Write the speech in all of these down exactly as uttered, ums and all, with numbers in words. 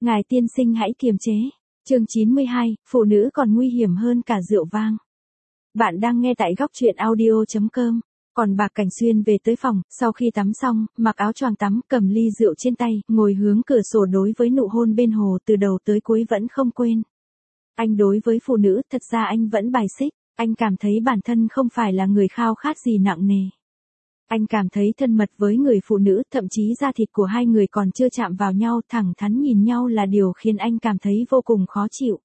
Ngài tiên sinh hãy kiềm chế. Chương chín mươi hai, phụ nữ còn nguy hiểm hơn cả rượu vang. Bạn đang nghe tại góc truyện audio chấm com. Còn Bạc Cảnh Xuyên về tới phòng, sau khi tắm xong, mặc áo choàng tắm, cầm ly rượu trên tay, ngồi hướng cửa sổ đối với nụ hôn bên hồ từ đầu tới cuối vẫn không quên. Anh đối với phụ nữ, thật ra anh vẫn bài xích, anh cảm thấy bản thân không phải là người khao khát gì nặng nề. Anh cảm thấy thân mật với người phụ nữ, thậm chí da thịt của hai người còn chưa chạm vào nhau, thẳng thắn nhìn nhau là điều khiến anh cảm thấy vô cùng khó chịu.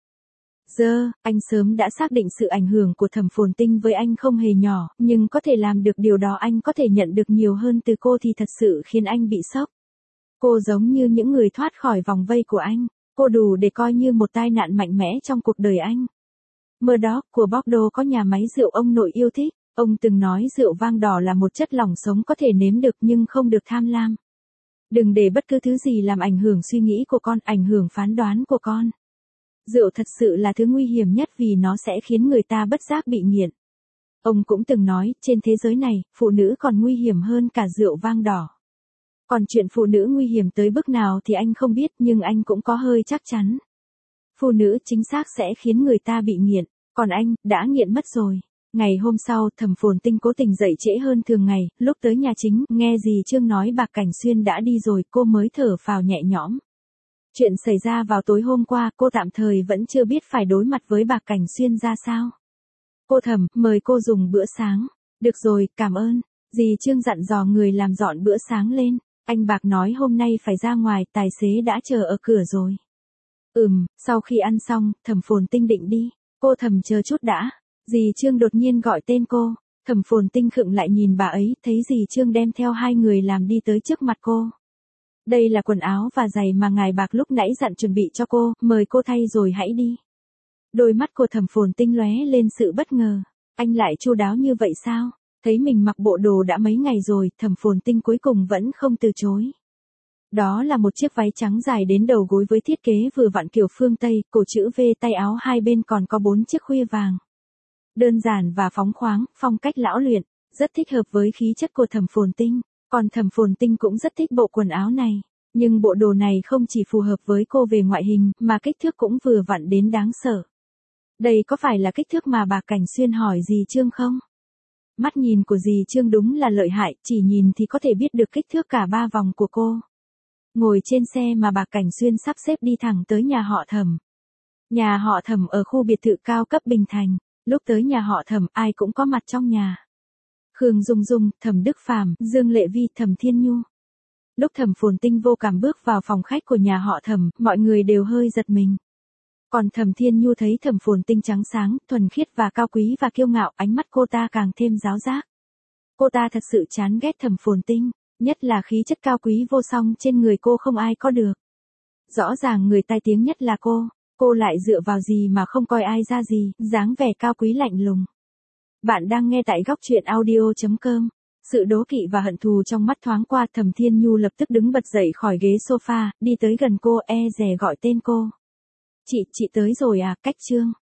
Giờ, anh sớm đã xác định sự ảnh hưởng của Thẩm Phồn Tinh với anh không hề nhỏ, nhưng có thể làm được điều đó anh có thể nhận được nhiều hơn từ cô thì thật sự khiến anh bị sốc. Cô giống như những người thoát khỏi vòng vây của anh, cô đủ để coi như một tai nạn mạnh mẽ trong cuộc đời anh. Murdoch của Bordeaux có nhà máy rượu ông nội yêu thích, ông từng nói rượu vang đỏ là một chất lỏng sống có thể nếm được nhưng không được tham lam. Đừng để bất cứ thứ gì làm ảnh hưởng suy nghĩ của con, ảnh hưởng phán đoán của con. Rượu thật sự là thứ nguy hiểm nhất vì nó sẽ khiến người ta bất giác bị nghiện. Ông cũng từng nói, trên thế giới này, phụ nữ còn nguy hiểm hơn cả rượu vang đỏ. Còn chuyện phụ nữ nguy hiểm tới mức nào thì anh không biết nhưng anh cũng có hơi chắc chắn. Phụ nữ chính xác sẽ khiến người ta bị nghiện, còn anh, đã nghiện mất rồi. Ngày hôm sau, Thẩm Phồn Tinh cố tình dậy trễ hơn thường ngày, lúc tới nhà chính, nghe dì Trương nói Bạc Cảnh Xuyên đã đi rồi, cô mới thở phào nhẹ nhõm. Chuyện xảy ra vào tối hôm qua, cô tạm thời vẫn chưa biết phải đối mặt với Bạc Cảnh Xuyên ra sao. Cô Thẩm, mời cô dùng bữa sáng. Được rồi, cảm ơn. Dì Trương dặn dò người làm dọn bữa sáng lên. Anh Bạc nói hôm nay phải ra ngoài, tài xế đã chờ ở cửa rồi. Ừm, sau khi ăn xong, Thẩm Phồn Tinh định đi. Cô Thẩm chờ chút đã. Dì Trương đột nhiên gọi tên cô. Thẩm Phồn Tinh khựng lại nhìn bà ấy, thấy dì Trương đem theo hai người làm đi tới trước mặt cô. Đây là quần áo và giày mà ngài Bạc lúc nãy dặn chuẩn bị cho cô, mời cô thay rồi hãy đi. Đôi mắt của Thẩm Phồn Tinh lóe lên sự bất ngờ. Anh lại chu đáo như vậy sao? Thấy mình mặc bộ đồ đã mấy ngày rồi, Thẩm Phồn Tinh cuối cùng vẫn không từ chối. Đó là một chiếc váy trắng dài đến đầu gối với thiết kế vừa vặn kiểu phương Tây, cổ chữ V, tay áo hai bên còn có bốn chiếc khuya vàng. Đơn giản và phóng khoáng, phong cách lão luyện, rất thích hợp với khí chất của Thẩm Phồn Tinh. Còn Thẩm Phồn Tinh cũng rất thích bộ quần áo này. Nhưng bộ đồ này không chỉ phù hợp với cô về ngoại hình, mà kích thước cũng vừa vặn đến đáng sợ. Đây có phải là kích thước mà Bạc Cảnh Xuyên hỏi dì Trương không? Mắt nhìn của dì Trương đúng là lợi hại, chỉ nhìn thì có thể biết được kích thước cả ba vòng của cô. Ngồi trên xe mà Bạc Cảnh Xuyên sắp xếp đi thẳng tới nhà họ Thẩm. Nhà họ Thẩm ở khu biệt thự cao cấp Bình Thành. Lúc tới nhà họ Thẩm, ai cũng có mặt trong nhà. Khương Dung Dung, Thẩm Đức Phàm, Dương Lệ Vi, Thẩm Thiên Nhu. Lúc Thẩm Phồn Tinh vô cảm bước vào phòng khách của nhà họ Thẩm, mọi người đều hơi giật mình. Còn Thẩm Thiên Nhu thấy Thẩm Phồn Tinh trắng sáng, thuần khiết và cao quý và kiêu ngạo, ánh mắt cô ta càng thêm giáo giác. Cô ta thật sự chán ghét Thẩm Phồn Tinh, nhất là khí chất cao quý vô song trên người cô không ai có được. Rõ ràng người tai tiếng nhất là cô, cô lại dựa vào gì mà không coi ai ra gì, dáng vẻ cao quý lạnh lùng. Bạn đang nghe tại góc truyện audio chấm com. Sự đố kỵ và hận thù trong mắt thoáng qua, Thẩm Thiên Nhu lập tức đứng bật dậy khỏi ghế sofa, đi tới gần cô, e dè gọi tên cô. Chị, chị tới rồi à, Cách Trương.